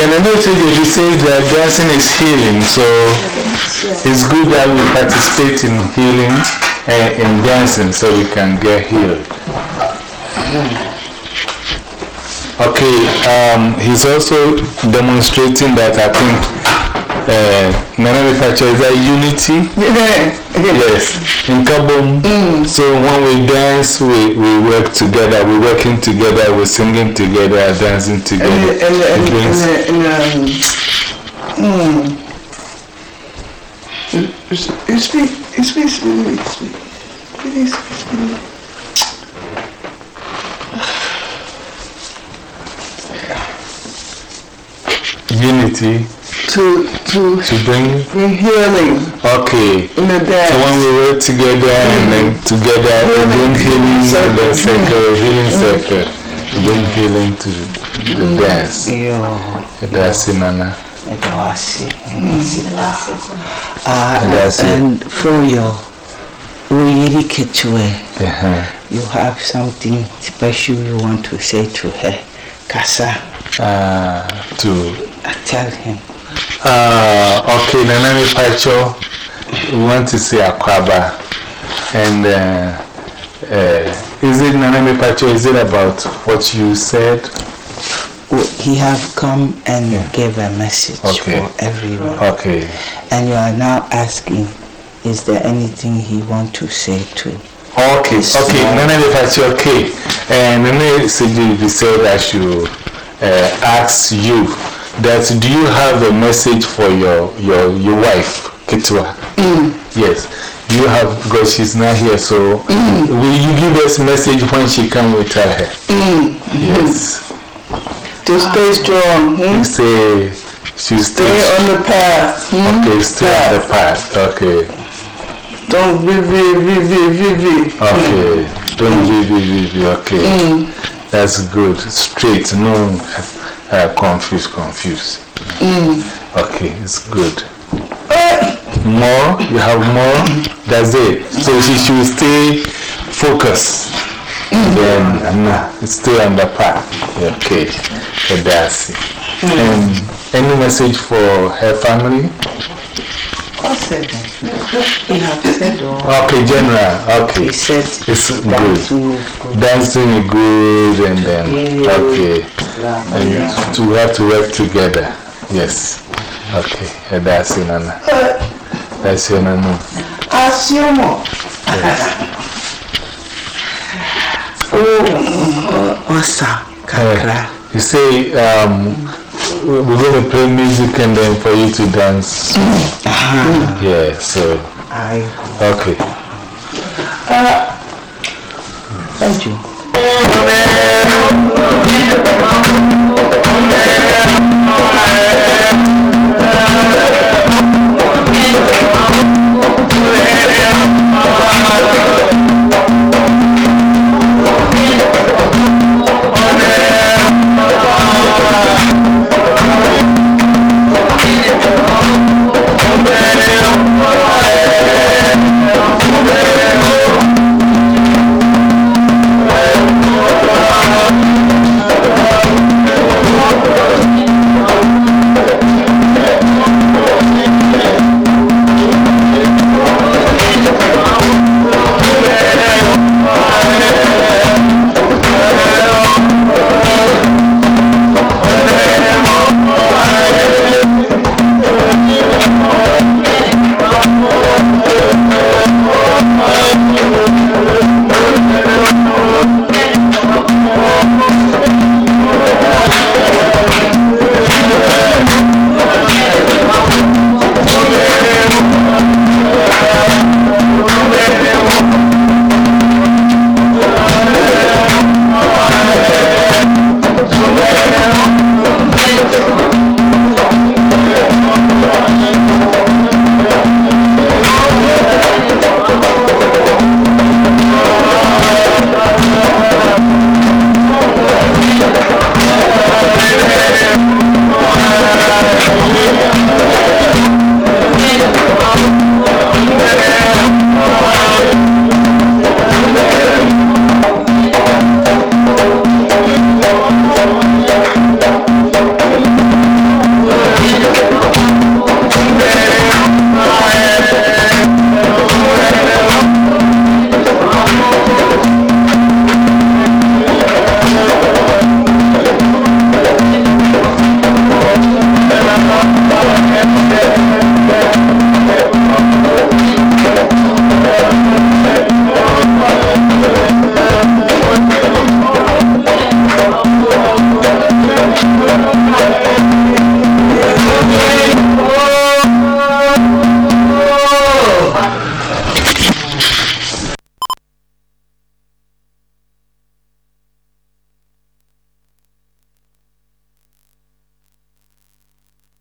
then another thing he says that dancing is healing, so it's good that we participate in healing and in dancing so we can get healed. Okay, he's also demonstrating that I think Nana Pacho is that unity. Yes, in Kabum. So when we dance, we work together, we're working together, we're singing together, dancing together. Unity to bring healing. Okay. In the dance. So when we work together and then together we bring healing in the circle, healing circle. We bring healing to the dance. That's it, Nana. And for your you have something special you want to say to her. Kasa. Tell him. Okay, Nana Pacho, we want to say Akwaba. And is it Nana Pacho? Is it about what you said? He have come and gave a message for everyone. Okay. And you are now asking, is there anything he want to say to you? Okay, Nana Pacho, okay. And Nana said I should ask you that do you have a message for your wife, Ketua? Yes. Do you have, because she's not here, so will you give us a message when she come with her? Yes. To stay strong. Say she stay on the path. Okay, stay on the path. Okay. Don't be. Okay. Don't be. Okay. That's good. Straight, no confused. Okay, it's good. More? You have more? That's it. So she should stay focused. Then stay on the path. Okay. That's it. Any message for her family? Okay, general. Okay. He said it's good. Dancing is good, and then okay. And to have to work together. Yes. Okay. That's it, Nana. That's it, Nana. Assumo. You say we're going to play music and then for you to dance. Yeah, so. Okay. Thank you.